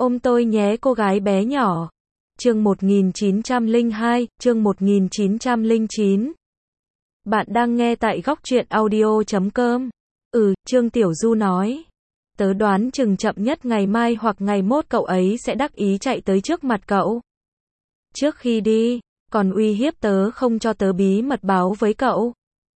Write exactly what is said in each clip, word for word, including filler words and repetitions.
Ôm tôi nhé cô gái bé nhỏ. Chương một nghìn chín trăm lẻ hai, chương một nghìn chín trăm lẻ chín. Bạn đang nghe tại góc truyện audio chấm com. Ừ, Trương Tiểu Du nói. Tớ đoán chừng chậm nhất ngày mai hoặc ngày mốt cậu ấy sẽ đắc ý chạy tới trước mặt cậu. Trước khi đi, còn uy hiếp tớ không cho tớ bí mật báo với cậu.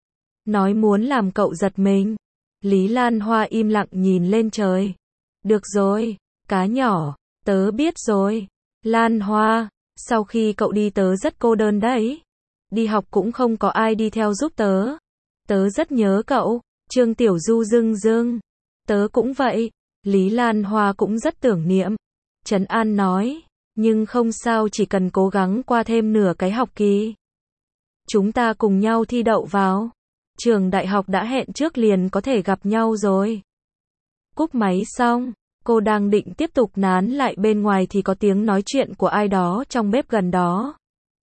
Nói muốn làm cậu giật mình. Lý Lan Hoa im lặng nhìn lên trời. Được rồi, cá nhỏ, tớ biết rồi. Lan Hoa, sau khi cậu đi tớ rất cô đơn đấy. Đi học cũng không có ai đi theo giúp tớ. Tớ rất nhớ cậu. Trương Tiểu Du rưng rưng. Tớ cũng vậy. Lý Lan Hoa cũng rất tưởng niệm. Trấn An nói. Nhưng không sao, chỉ cần cố gắng qua thêm nửa cái học kỳ. Chúng ta cùng nhau thi đậu vào trường đại học đã hẹn trước, liền có thể gặp nhau rồi. Cúp máy xong, cô đang định tiếp tục nán lại bên ngoài thì có tiếng nói chuyện của ai đó trong bếp gần đó.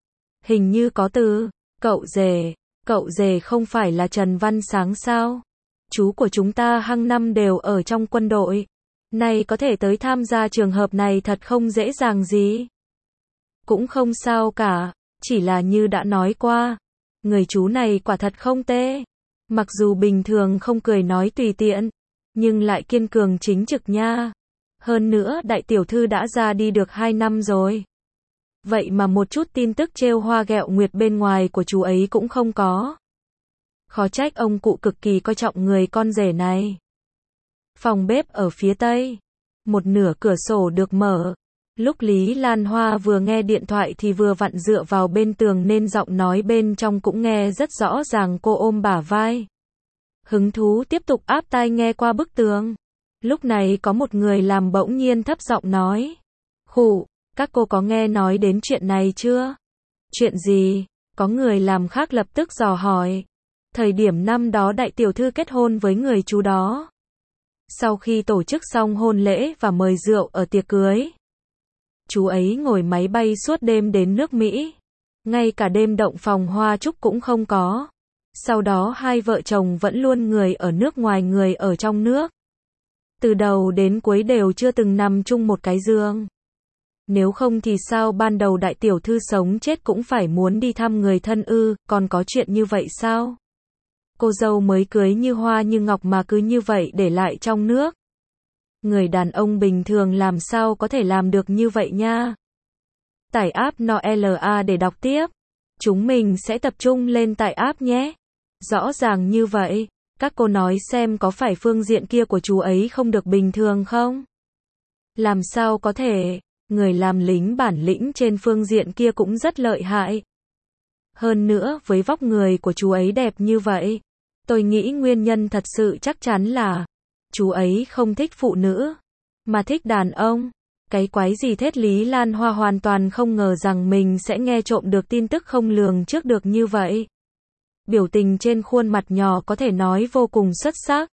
Hình như có từ, cậu rể, cậu rể không phải là Trần Văn Sáng sao? Chú của chúng ta hàng năm đều ở trong quân đội. Này có thể tới tham gia trường hợp này thật không dễ dàng gì. Cũng không sao cả, chỉ là như đã nói qua. Người chú này quả thật không tệ. Mặc dù bình thường không cười nói tùy tiện, nhưng lại kiên cường chính trực nha. Hơn nữa đại tiểu thư đã ra đi được hai năm rồi. Vậy mà một chút tin tức trêu hoa ghẹo nguyệt bên ngoài của chú ấy cũng không có. Khó trách ông cụ cực kỳ coi trọng người con rể này. Phòng bếp ở phía tây. Một nửa cửa sổ được mở. Lúc Lý Lan Hoa vừa nghe điện thoại thì vừa vặn dựa vào bên tường nên giọng nói bên trong cũng nghe rất rõ ràng. Cô ôm bả vai. Hứng thú tiếp tục áp tai nghe qua bức tường. Lúc này có một người làm bỗng nhiên thấp giọng nói. Khụ, các cô có nghe nói đến chuyện này chưa? Chuyện gì? Có người làm khác lập tức dò hỏi. Thời điểm năm đó đại tiểu thư kết hôn với người chú đó. Sau khi tổ chức xong hôn lễ và mời rượu ở tiệc cưới, chú ấy ngồi máy bay suốt đêm đến nước Mỹ. Ngay cả đêm động phòng hoa chúc cũng không có. Sau đó hai vợ chồng vẫn luôn người ở nước ngoài người ở trong nước. Từ đầu đến cuối đều chưa từng nằm chung một cái giường. Nếu không thì sao ban đầu đại tiểu thư sống chết cũng phải muốn đi thăm người thân ư, còn có chuyện như vậy sao? Cô dâu mới cưới như hoa như ngọc mà cứ như vậy để lại trong nước. Người đàn ông bình thường làm sao có thể làm được như vậy nha. Tải app Noela để đọc tiếp. Chúng mình sẽ tập trung lên tải app nhé. Rõ ràng như vậy, các cô nói xem có phải phương diện kia của chú ấy không được bình thường không? Làm sao có thể, người làm lính bản lĩnh trên phương diện kia cũng rất lợi hại. Hơn nữa với vóc người của chú ấy đẹp như vậy, tôi nghĩ nguyên nhân thật sự chắc chắn là chú ấy không thích phụ nữ, mà thích đàn ông. Cái quái gì thế? Lý Lan Hoa hoàn toàn không ngờ rằng mình sẽ nghe trộm được tin tức không lường trước được như vậy. Biểu tình trên khuôn mặt nhỏ có thể nói vô cùng xuất sắc.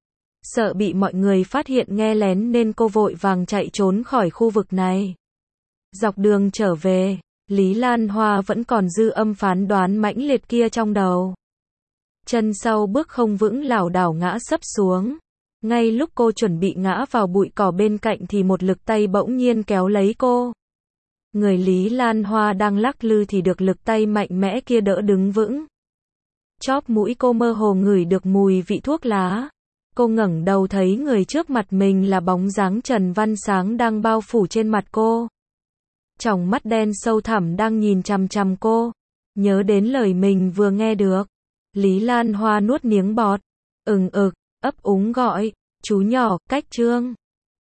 Sợ bị mọi người phát hiện nghe lén nên cô vội vàng chạy trốn khỏi khu vực này. Dọc đường trở về, Lý Lan Hoa vẫn còn dư âm phán đoán mãnh liệt kia trong đầu. Chân sau bước không vững lảo đảo ngã sấp xuống. Ngay lúc cô chuẩn bị ngã vào bụi cỏ bên cạnh thì một lực tay bỗng nhiên kéo lấy cô. Người Lý Lan Hoa đang lắc lư thì được lực tay mạnh mẽ kia đỡ đứng vững. Chóp mũi cô mơ hồ ngửi được mùi vị thuốc lá. Cô ngẩng đầu thấy người trước mặt mình là bóng dáng Trần Văn Sáng đang bao phủ trên mặt cô. Tròng mắt đen sâu thẳm đang nhìn chằm chằm cô. Nhớ đến lời mình vừa nghe được. Lý Lan Hoa nuốt miếng bọt. Ừng ực, ấp úng gọi. Chú nhỏ, cách Trương.